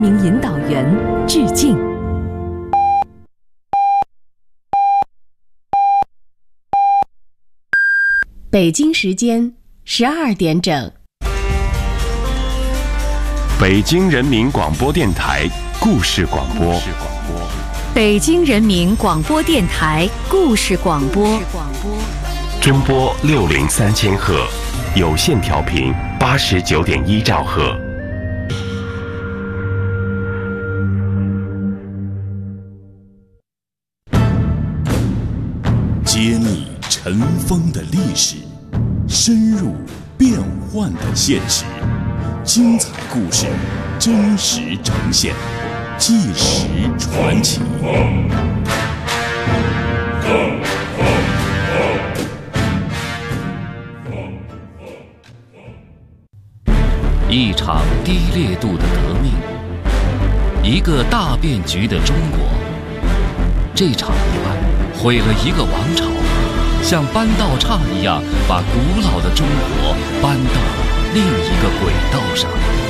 名引导员致敬。北京时间12点整。 北京人民广播电台故事广播。 北京人民广播电台故事广播。 中波603000赫，有线调频89.1兆赫。 揭秘尘封的历史，深入变幻的现实，精彩故事真实呈现，纪实传奇。 一场低烈度的革命，一个大变局的中国。这场意外毁了一个王朝，像搬道岔一样把古老的中国搬到了另一个轨道上。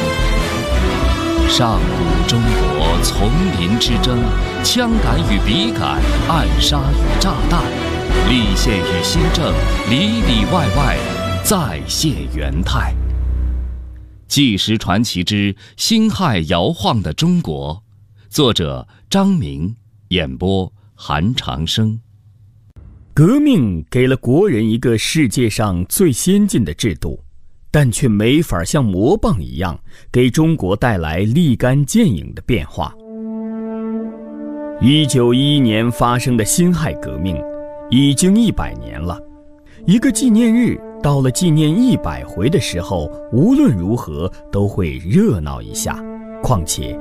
上古中国丛林之争，枪杆与笔杆，暗杀与炸弹，立宪与新政，里里外外再现元态。纪实传奇之辛亥摇晃的中国，作者张明，演播韩长生。 革命给了国人一个世界上最先进的制度，但却没法像魔棒一样给中国带来立竿见影的变化。1911年发生的辛亥革命已经100年了，一个纪念日到了纪念100回的时候，无论如何都会热闹一下。况且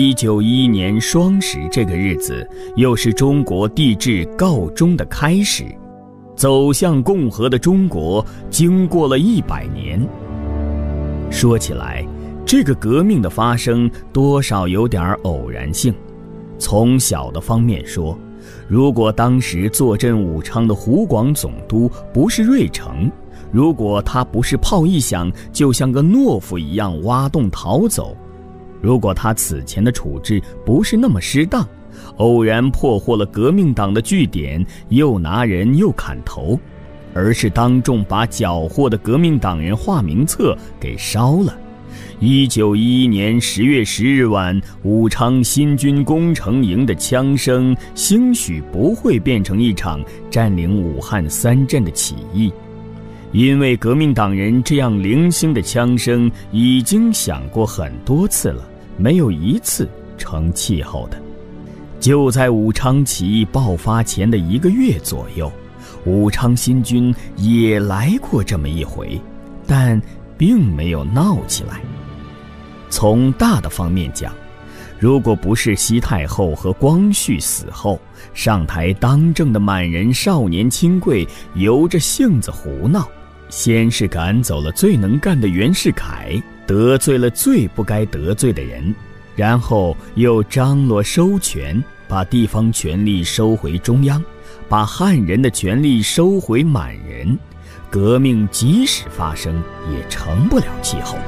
1911年双十这个日子又是中国帝制告终的开始，走向共和的中国经过了100年。说起来，这个革命的发生多少有点偶然性。从小的方面说，如果当时坐镇武昌的湖广总督不是芮成，如果他不是炮一响就像个懦夫一样挖洞逃走，如果他此前的处置不是那么失当，偶然破获了革命党的据点，又拿人又砍头，而是当众把缴获的革命党人化名册给烧了。1911年10月10日晚，武昌新军工程营的枪声兴许不会变成一场占领武汉3镇的起义，因为革命党人这样零星的枪声已经响过很多次了，没有一次成气候的。就在武昌起义爆发前的1个月左右，武昌新军也来过这么一回，但并没有闹起来。从大的方面讲，如果不是西太后和光绪死后，上台当政的满人少年亲贵由着性子胡闹，先是赶走了最能干的袁世凯，得罪了最不该得罪的人，然后又张罗收权，把地方权力收回中央，把汉人的权力收回满人，革命即使发生也成不了气候。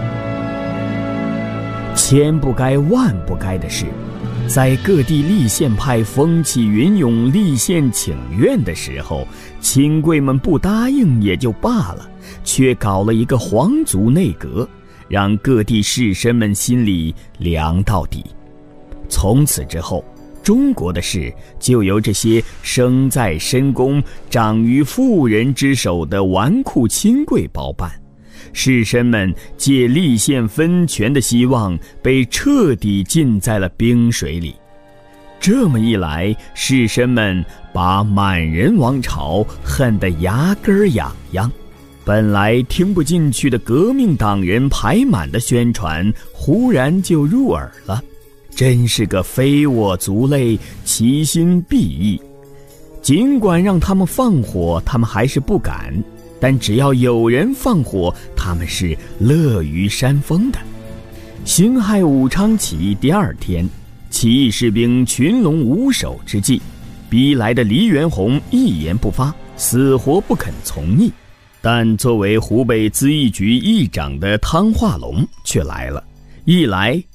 千不该万不该的是，在各地立宪派风起云涌立宪请愿的时候，亲贵们不答应也就罢了，却搞了一个皇族内阁，让各地士绅们心里凉到底。从此之后，中国的事就由这些生在深宫长于妇人之手的纨绔亲贵包办，士绅们借立宪分权的希望被彻底浸在了冰水里。这么一来，士绅们把满人王朝恨得牙根痒痒，本来听不进去的革命党人排满的宣传忽然就入耳了，真是个非我族类，其心必异。尽管让他们放火，他们还是不敢，但只要有人放火，他们是乐于煽风的。辛亥武昌起义第2天，起义士兵群龙无首之际，逼来的黎元洪一言不发，死活不肯从议。但作为湖北咨议局议长的汤化龙却来了，一来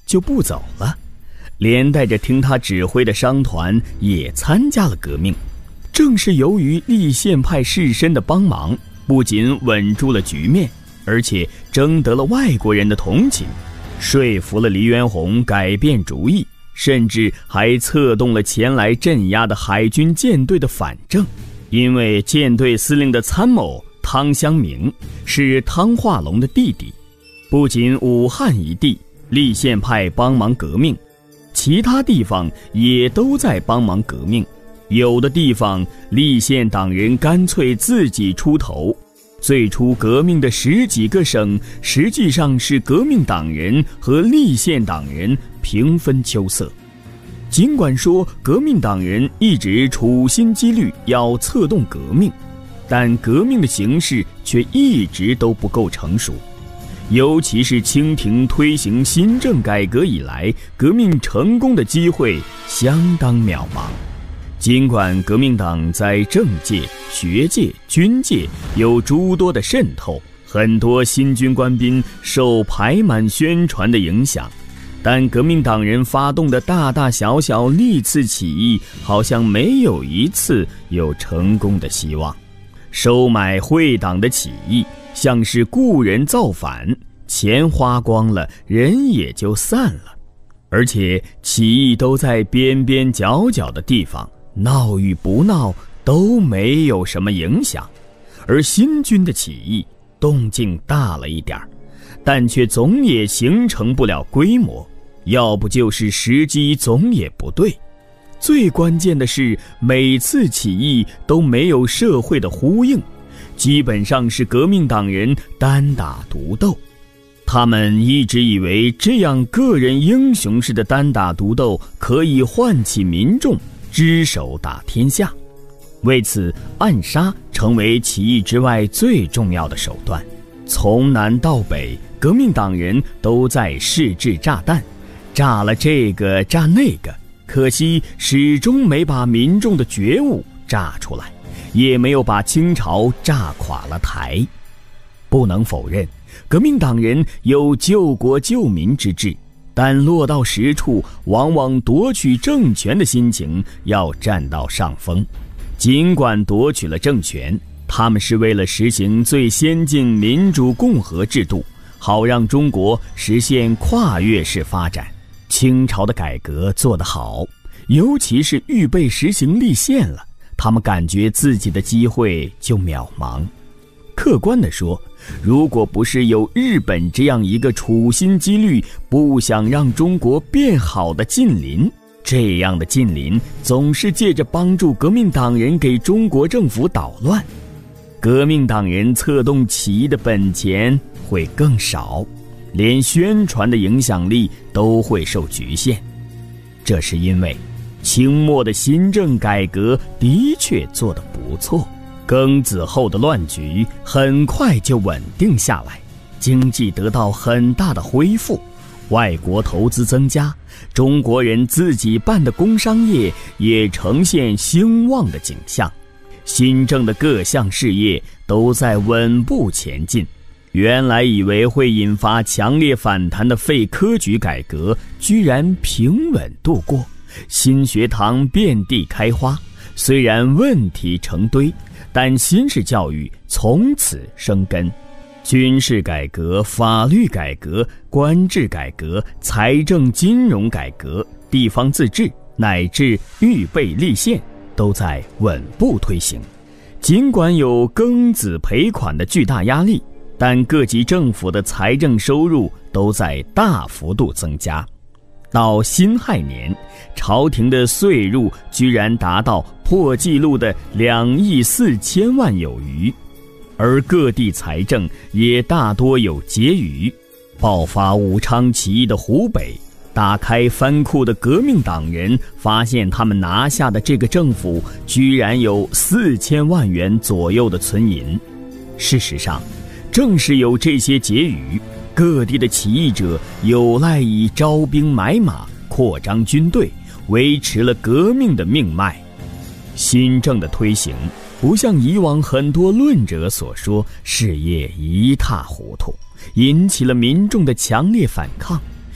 就不走了，连带着听他指挥的商团也参加了革命。正是由于立宪派士绅的帮忙，不仅稳住了局面，而且征得了外国人的同情，说服了黎元洪改变主意，甚至还策动了前来镇压的海军舰队的反正。因为舰队司令的参谋汤湘明是汤化龙的弟弟，不仅武汉一地立宪派帮忙革命，其他地方也都在帮忙革命。有的地方立宪党人干脆自己出头，最初革命的10几个省实际上是革命党人和立宪党人平分秋色。尽管说革命党人一直处心积虑要策动革命，但革命的形势却一直都不够成熟。尤其是清廷推行新政改革以来，革命成功的机会相当渺茫。尽管革命党在政界、学界、军界有诸多的渗透，很多新军官兵受排满宣传的影响，但革命党人发动的大大小小历次起义好像没有一次有成功的希望。收买会党的起义像是雇人造反，钱花光了，人也就散了。而且起义都在边边角角的地方，闹与不闹都没有什么影响。而新军的起义动静大了一点，但却总也形成不了规模，要不就是时机总也不对。最关键的是，每次起义都没有社会的呼应，基本上是革命党人单打独斗。他们一直以为这样个人英雄式的单打独斗可以唤起民众，只手打天下。为此，暗杀成为起义之外最重要的手段。从南到北，革命党人都在试制炸弹，炸了这个炸那个，可惜始终没把民众的觉悟炸出来，也没有把清朝炸垮了台。不能否认，革命党人有救国救民之志，但落到实处，往往夺取政权的心情要占到上风。尽管夺取了政权，他们是为了实行最先进民主共和制度，好让中国实现跨越式发展。清朝的改革做得好，尤其是预备实行立宪了，他们感觉自己的机会就渺茫。客观地说，如果不是有日本这样一个处心积虑不想让中国变好的近邻，这样的近邻总是借着帮助革命党人给中国政府捣乱，革命党人策动起义的本钱会更少，连宣传的影响力都会受局限。这是因为清末的新政改革的确做得不错，庚子后的乱局很快就稳定下来，经济得到很大的恢复，外国投资增加，中国人自己办的工商业也呈现兴旺的景象。新政的各项事业都在稳步前进。原来以为会引发强烈反弹的废科举改革，居然平稳度过。新学堂遍地开花，虽然问题成堆，但新式教育从此生根。军事改革、法律改革、官制改革、财政金融改革、地方自治乃至预备立宪都在稳步推行。尽管有庚子赔款的巨大压力，但各级政府的财政收入都在大幅度增加。到辛亥年，朝廷的税入居然达到破纪录的2亿4千万有余，而各地财政也大多有结余。爆发武昌起义的湖北，打开藩库的革命党人发现他们拿下的这个政府居然有4千万元左右的存银。事实上，正是有这些结余，各地的起义者有赖以招兵买马、扩张军队，维持了革命的命脉。新政的推行不像以往很多论者所说事业一塌糊涂，引起了民众的强烈反抗。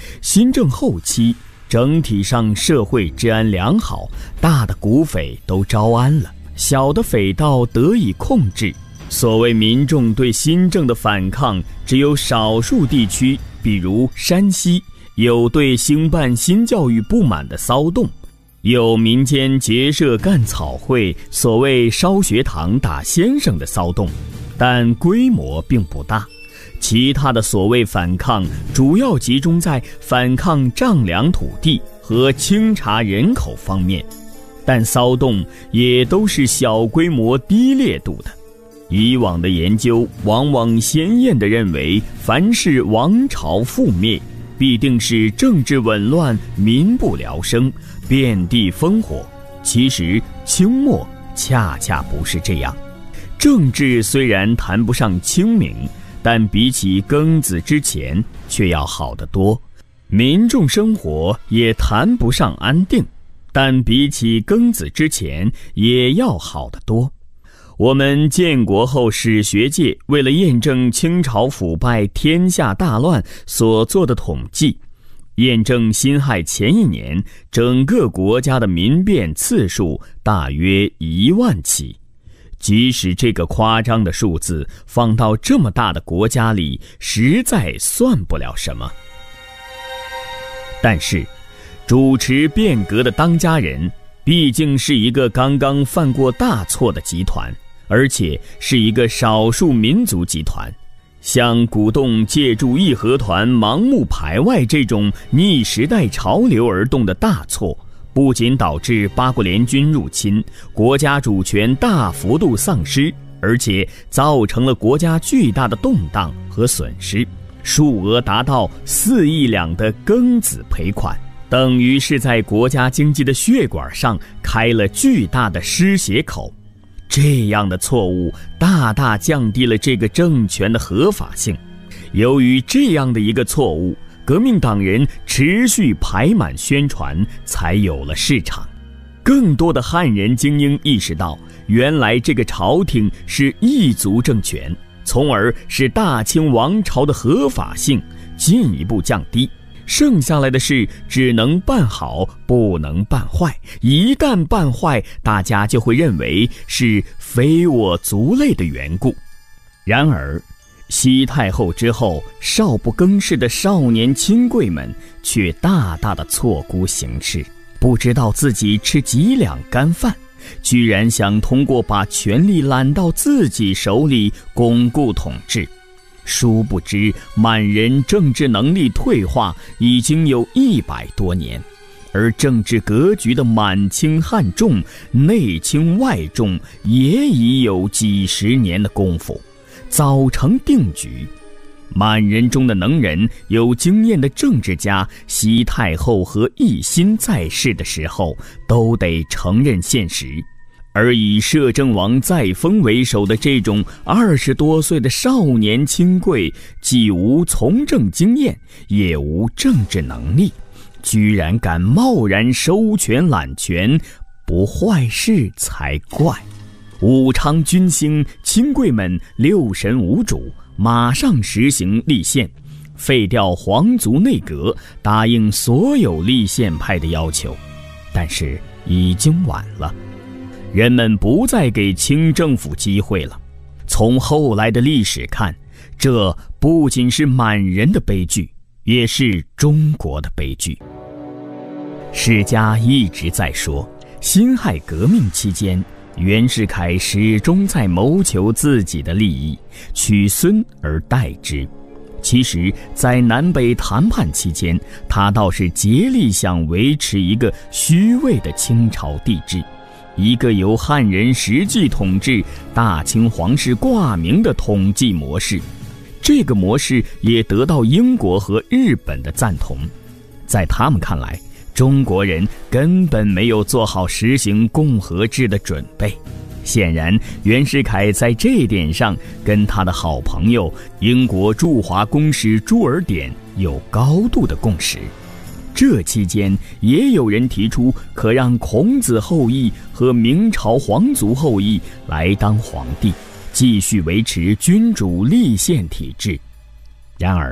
新政后期，整体上社会治安良好，大的股匪都招安了，小的匪盗得以控制。所谓民众对新政的反抗，只有少数地区，比如山西，有对兴办新教育不满的骚动，有民间结社干草会，所谓烧学堂打先生的骚动，但规模并不大。其他的所谓反抗，主要集中在反抗丈量土地和清查人口方面，但骚动也都是小规模低烈度的。以往的研究往往鲜艳地认为，凡是王朝覆灭，必定是政治紊乱，民不聊生，遍地烽火。其实清末恰恰不是这样，政治虽然谈不上清明，但比起庚子之前却要好得多；民众生活也谈不上安定，但比起庚子之前也要好得多。我们建国后史学界为了验证清朝腐败天下大乱所做的统计，验证辛亥前一年整个国家的民变次数大约1万起。即使这个夸张的数字放到这么大的国家里，实在算不了什么。但是主持变革的当家人毕竟是一个刚刚犯过大错的集团，而且是一个少数民族集团。像鼓动借助义和团盲目排外这种逆时代潮流而动的大错，不仅导致八国联军入侵，国家主权大幅度丧失，而且造成了国家巨大的动荡和损失，数额达到4亿两的庚子赔款，等于是在国家经济的血管上开了巨大的失血口。这样的错误大大降低了这个政权的合法性。由于这样的一个错误，革命党人持续排满宣传，才有了市场。更多的汉人精英意识到，原来这个朝廷是异族政权，从而使大清王朝的合法性进一步降低。剩下来的事只能办好，不能办坏。一旦办坏，大家就会认为是非我族类的缘故。然而西太后之后，少不更事的少年亲贵们却大大的错估形势，不知道自己吃几两干饭，居然想通过把权力揽到自己手里巩固统治。殊不知满人政治能力退化已经有100多年，而政治格局的满清汉重，内清外重也已有几十年的功夫，早成定局。满人中的能人、有经验的政治家，西太后和奕欣在世的时候都得承认现实。而以摄政王载沣为首的这种20多岁的少年亲贵，既无从政经验，也无政治能力，居然敢贸然收权揽权，不坏事才怪。武昌军兴，亲贵们6神无主，马上实行立宪，废掉皇族内阁，答应所有立宪派的要求。但是已经晚了，人们不再给清政府机会了。从后来的历史看，这不仅是满人的悲剧，也是中国的悲剧。史家一直在说，辛亥革命期间，袁世凯始终在谋求自己的利益，取孙而代之。其实在南北谈判期间，他倒是竭力想维持一个虚伪的清朝帝制，一个由汉人实际统治、大清皇室挂名的统计模式。这个模式也得到英国和日本的赞同。在他们看来，中国人根本没有做好实行共和制的准备。显然，袁世凯在这一点上跟他的好朋友英国驻华公使朱尔典有高度的共识。这期间也有人提出可让孔子后裔和明朝皇族后裔来当皇帝，继续维持君主立宪体制。然而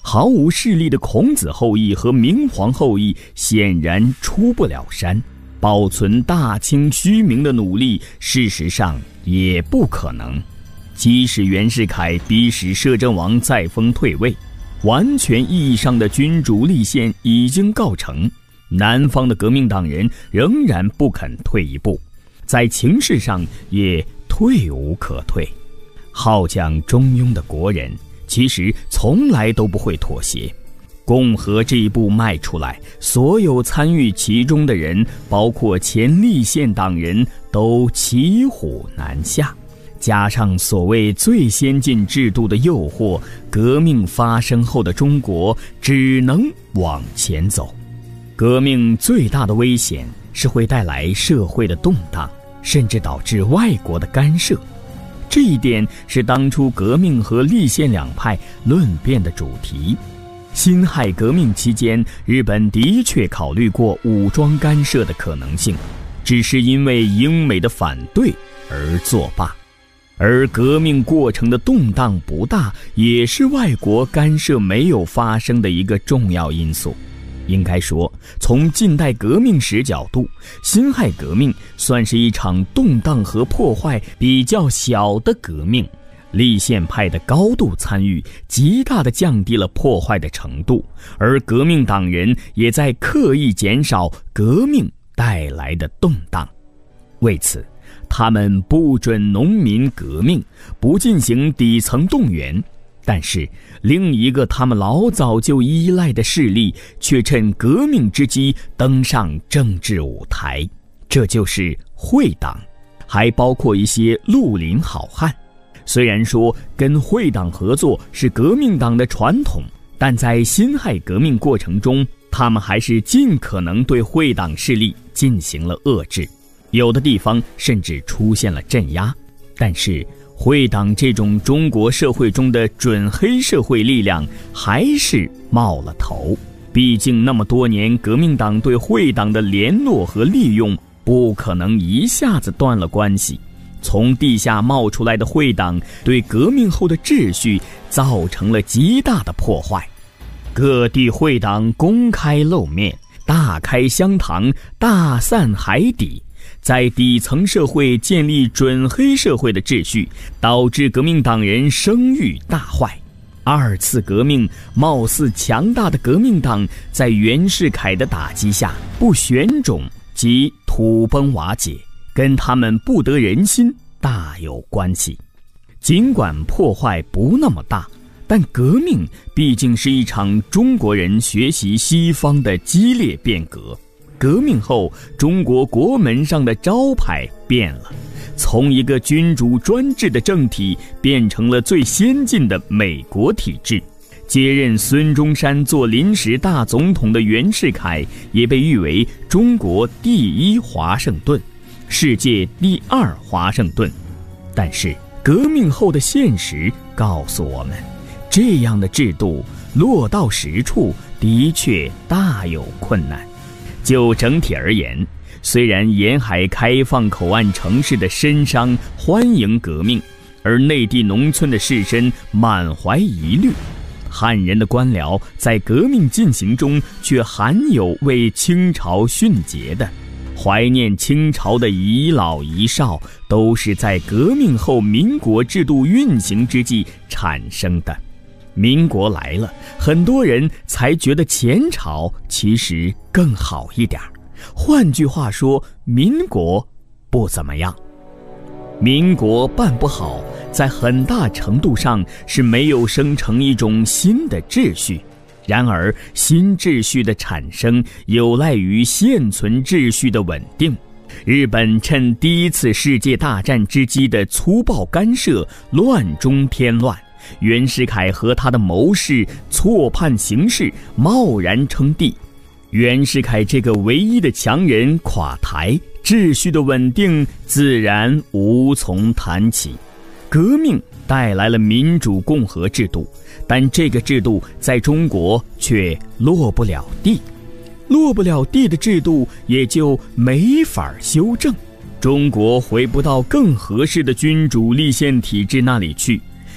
毫无势力的孔子后裔和明皇后裔显然出不了山，保存大清虚名的努力事实上也不可能。即使袁世凯逼使摄政王载沣退位，完全意义上的君主立宪已经告成，南方的革命党人仍然不肯退一步，在情势上也退无可退。好讲中庸的国人其实从来都不会妥协。共和这一步迈出来，所有参与其中的人，包括前立宪党人，都骑虎难下。加上所谓最先进制度的诱惑，革命发生后的中国只能往前走。革命最大的危险是会带来社会的动荡，甚至导致外国的干涉。这一点是当初革命和立宪两派论辩的主题。辛亥革命期间，日本的确考虑过武装干涉的可能性，只是因为英美的反对而作罢。而革命过程的动荡不大，也是外国干涉没有发生的一个重要因素。应该说，从近代革命史角度，辛亥革命算是一场动荡和破坏比较小的革命。立宪派的高度参与极大地降低了破坏的程度，而革命党人也在刻意减少革命带来的动荡。为此，他们不准农民革命，不进行底层动员，但是另一个他们老早就依赖的势力却趁革命之机登上政治舞台，这就是会党，还包括一些绿林好汉。虽然说跟会党合作是革命党的传统，但在辛亥革命过程中，他们还是尽可能对会党势力进行了遏制，有的地方甚至出现了镇压。但是会党这种中国社会中的准黑社会力量还是冒了头，毕竟那么多年革命党对会党的联络和利用，不可能一下子断了关系。从地下冒出来的会党对革命后的秩序造成了极大的破坏。各地会党公开露面，大开香堂，大散海底，在底层社会建立准黑社会的秩序，导致革命党人声誉大坏。二次革命貌似强大的革命党，在袁世凯的打击下不选种即土崩瓦解，跟他们不得人心大有关系。尽管破坏不那么大，但革命毕竟是一场中国人学习西方的激烈变革。革命后，中国国门上的招牌变了，从一个君主专制的政体变成了最先进的美国体制。接任孙中山做临时大总统的袁世凯也被誉为中国第一华盛顿，世界第二华盛顿。但是革命后的现实告诉我们，这样的制度落到实处的确大有困难。就整体而言，虽然沿海开放口岸城市的绅商欢迎革命，而内地农村的士绅满怀疑虑，汉人的官僚在革命进行中却罕有为清朝殉节的。怀念清朝的遗老遗少都是在革命后民国制度运行之际产生的。民国来了，很多人才觉得前朝其实更好一点。换句话说，民国不怎么样。民国办不好，在很大程度上是没有生成一种新的秩序。然而，新秩序的产生有赖于现存秩序的稳定。日本趁第一次世界大战之机的粗暴干涉，乱中添乱。袁世凯和他的谋士错判形势，贸然称帝。袁世凯这个唯一的强人垮台，秩序的稳定自然无从谈起。革命带来了民主共和制度，但这个制度在中国却落不了地。落不了地的制度也就没法修正。中国回不到更合适的君主立宪体制那里去。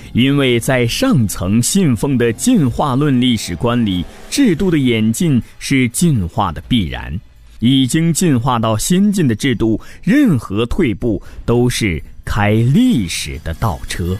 因为在上层信奉的进化论历史观里，制度的演进是进化的必然，已经进化到先进的制度，任何退步都是开历史的倒车。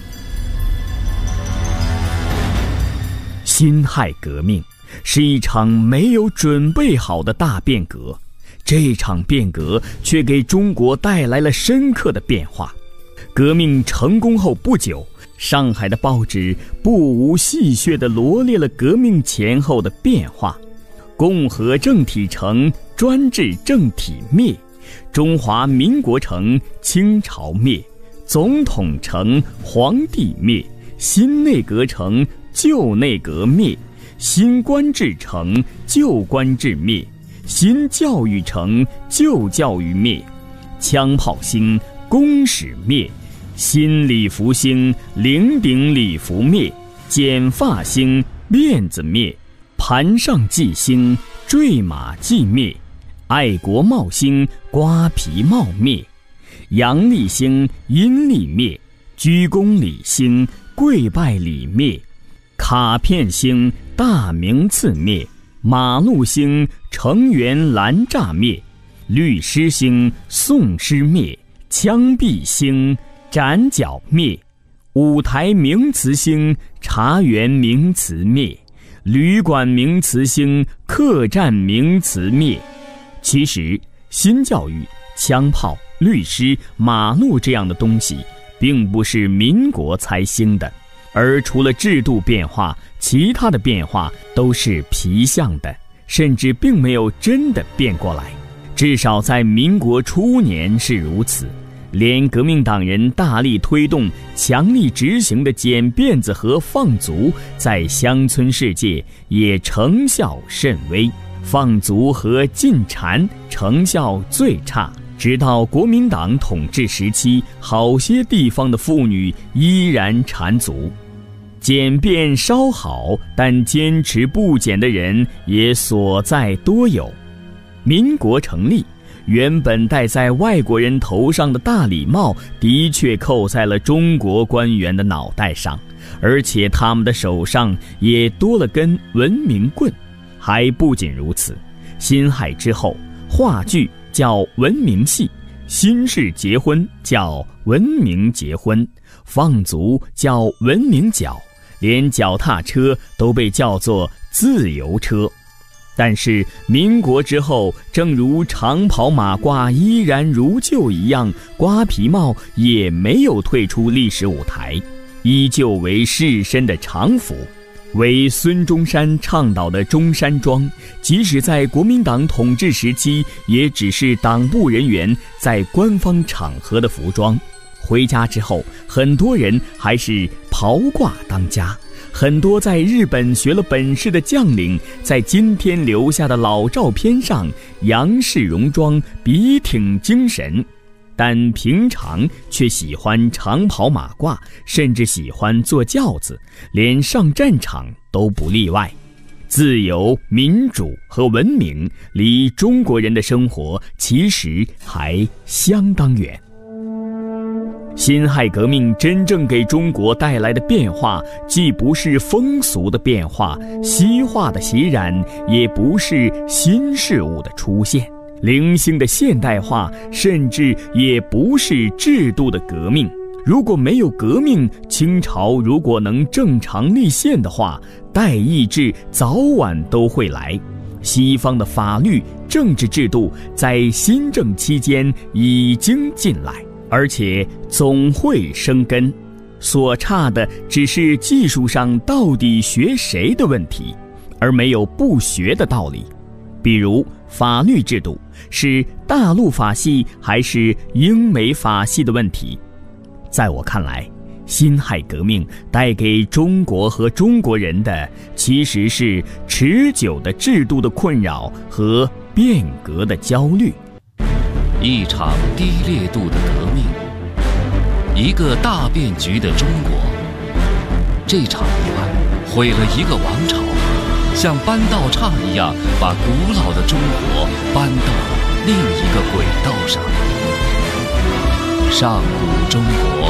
辛亥革命是一场没有准备好的大变革，这场变革却给中国带来了深刻的变化。革命成功后不久，上海的报纸不无戏谑地罗列了革命前后的变化：共和政体成，专制政体灭；中华民国成，清朝灭；总统成，皇帝灭；新内阁成，旧内阁灭；新官制成，旧官制灭；新教育成，旧教育灭；枪炮兴，公使灭；新礼服兴，零顶礼服灭；剪发兴，辫子灭；盘上髻兴，坠马髻灭；爱国帽兴，瓜皮帽灭；阳历兴，阴历灭；鞠躬礼兴，跪拜礼灭；卡片兴，大名次灭；马路兴，城垣拦栅灭；律师兴，讼师灭；枪毙兴，斩脚灭；舞台名词兴，茶园名词灭；旅馆名词兴，客栈名词灭。其实新教育、枪炮、律师、马路这样的东西并不是民国才兴的，而除了制度变化，其他的变化都是皮相的，甚至并没有真的变过来。至少在民国初年是如此，连革命党人大力推动、强力执行的剪辫子和放卒，在乡村世界也成效甚微。放卒和禁禅成效最差，直到国民党统治时期，好些地方的妇女依然缠足。剪辫稍好，但坚持不剪的人也所在多有。民国成立，原本戴在外国人头上的大礼帽的确扣在了中国官员的脑袋上，而且他们的手上也多了根文明棍。还不仅如此，辛亥之后，话剧叫文明戏，新式结婚叫文明结婚，放卒叫文明脚，连脚踏车都被叫做自由车。但是民国之后，正如长袍马褂依然如旧一样，瓜皮帽也没有退出历史舞台，依旧为士绅的常服。为孙中山倡导的中山装，即使在国民党统治时期，也只是党部人员在官方场合的服装。回家之后，很多人还是袍褂当家。很多在日本学了本事的将领，在今天留下的老照片上杨氏戎装，笔挺精神，但平常却喜欢长袍马褂，甚至喜欢坐轿子，连上战场都不例外。自由、民主和文明离中国人的生活其实还相当远。辛亥革命真正给中国带来的变化，既不是风俗的变化、西化的袭染，也不是新事物的出现，零星的现代化，甚至也不是制度的革命。如果没有革命，清朝如果能正常立宪的话，代议制早晚都会来。西方的法律、政治制度在新政期间已经进来，而且总会生根，所差的只是技术上到底学谁的问题，而没有不学的道理。比如法律制度是大陆法系还是英美法系的问题。在我看来，辛亥革命带给中国和中国人的其实是持久的制度的困扰和变革的焦虑。 一场低烈度的革命，一个大变局的中国。这场意外毁了一个王朝，像搬道岔一样把古老的中国搬到另一个轨道上。上古中国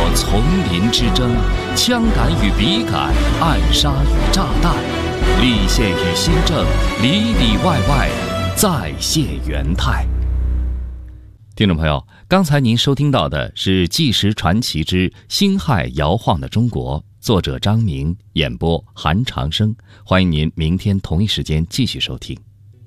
火丛林之争，枪杆与笔杆，暗杀与炸弹，立宪与新政，里里外外，再现元泰。听众朋友，刚才您收听到的是《纪实传奇之辛亥摇晃的中国》，作者张明，演播韩长生。欢迎您明天同一时间继续收听。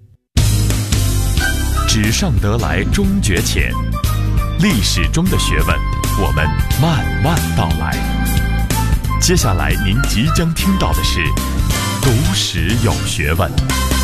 纸上得来终觉浅，历史中的学问，我们慢慢道来。接下来您即将听到的是读史有学问。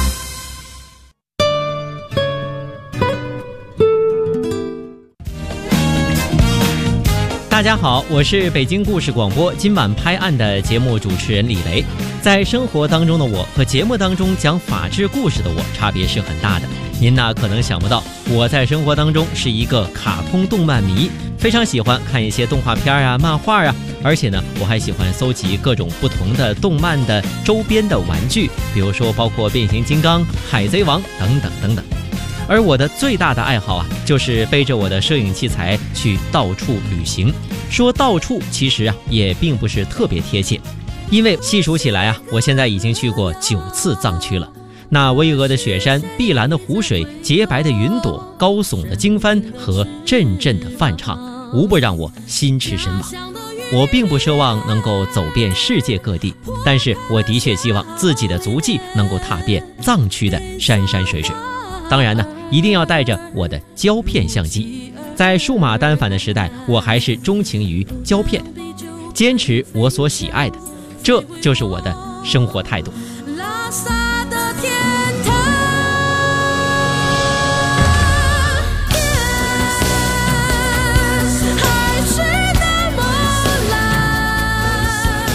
大家好，我是北京故事广播今晚拍案的节目主持人李雷。在生活当中的我和节目当中讲法治故事的我差别是很大的。您呢可能想不到，我在生活当中是一个卡通动漫迷，非常喜欢看一些动画片啊、漫画啊，而且呢我还喜欢搜集各种不同的动漫的周边的玩具，比如说包括变形金刚、海贼王等等等等。而我的最大的爱好啊，就是背着我的摄影器材去到处旅行。说到处其实啊也并不是特别贴切，因为细数起来啊，我现在已经去过9次藏区了。那巍峨的雪山、碧蓝的湖水、洁白的云朵、高耸的经幡和阵阵的梵唱，无不让我心驰神往。我并不奢望能够走遍世界各地，但是我的确希望自己的足迹能够踏遍藏区的山山水水。当然呢，一定要带着我的胶片相机。在数码单反的时代，我还是钟情于胶片，坚持我所喜爱的，这就是我的生活态度。拉萨的天堂，海水的波澜。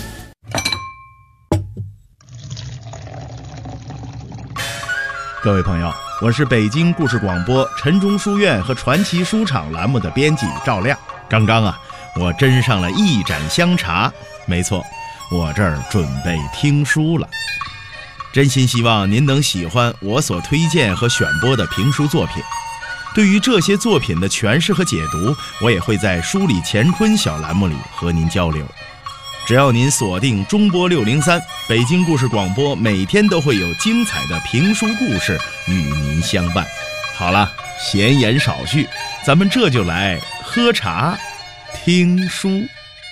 各位朋友，我是北京故事广播陈忠书院和传奇书场栏目的编辑赵亮。刚刚我斟上了一盏香茶，没错，我这儿准备听书了。真心希望您能喜欢我所推荐和选播的评书作品。对于这些作品的诠释和解读，我也会在书里乾坤小栏目里和您交流。只要您锁定中波603，北京故事广播每天都会有精彩的评书故事与您相伴。好了，闲言少叙，咱们这就来喝茶听书。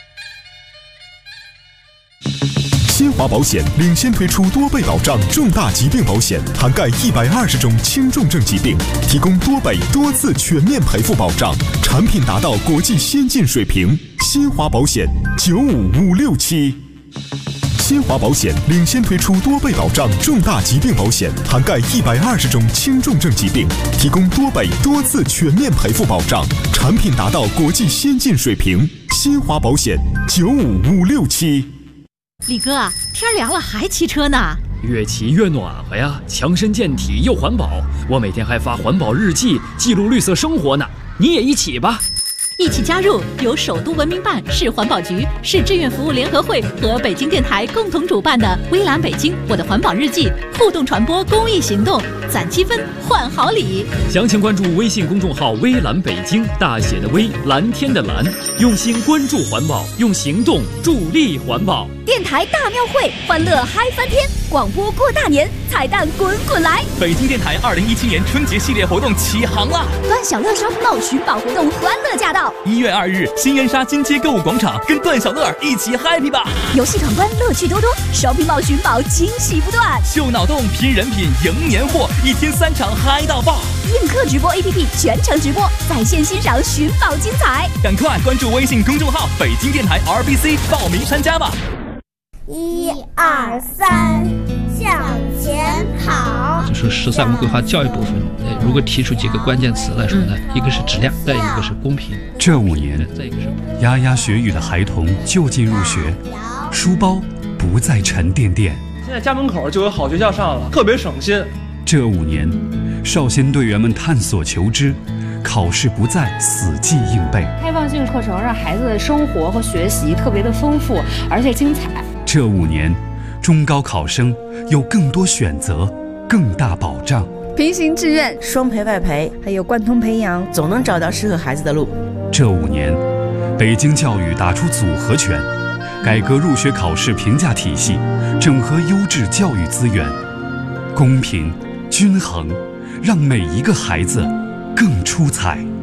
新华保险领先推出多倍保障重大疾病保险，涵盖120种轻重症疾病，提供多倍多次全面赔付保障，产品达到国际先进水平。新华保险95567。新华保险领先推出多倍保障重大疾病保险，涵盖120种轻重症疾病，提供多倍多次全面赔付保障，产品达到国际先进水平。新华保险95567。 李哥，天凉了还骑车呢？ 越骑越暖和呀，强身健体又环保。我每天还发环保日记，记录绿色生活呢。你也一起吧。 一起加入由首都文明办、市环保局、市志愿服务联合会和北京电台共同主办的微蓝北京我的环保日记互动传播公益行动，攒积分换好礼。 详情关注微信公众号微蓝北京，大写的微，蓝天的蓝，用心关注环保，用行动助力环保。 电台大庙会，欢乐嗨翻天，广播过大年，彩蛋滚滚来。 北京电台2017年春节系列活动起航了， 段小乐 shopping mall 寻宝活动欢乐驾到。 1月2日，新源沙金街购物广场，跟段小乐一起 happy 吧！ 游戏闯关乐趣多多，shopping mall寻宝惊喜不断， 秀脑洞拼人品赢年货，1天3场嗨到爆！ 映客直播 APP 全程直播，在线欣赏寻宝精彩。 赶快关注微信公众号北京电台 RBC 报名参加吧。 1、2、3，向前跑。 就是13个规划教育部分，如果提出几个关键词来说呢，一个是质量，再一个是公平。 这5年，牙牙学语的孩童就近入学，书包不再沉甸甸。 现在家门口就有好学校上了，特别省心。 这5年，少先队员们探索求知，考试不再死记硬背。 开放性课程让孩子的生活和学习特别的丰富，而且精彩。 这5年，中高考生有更多选择，更大保障。 平行志愿、双培外培，还有贯通培养，总能找到适合孩子的路。 这5年， 北京教育打出组合拳，改革入学考试评价体系，整合优质教育资源，公平均衡，让每一个孩子更出彩。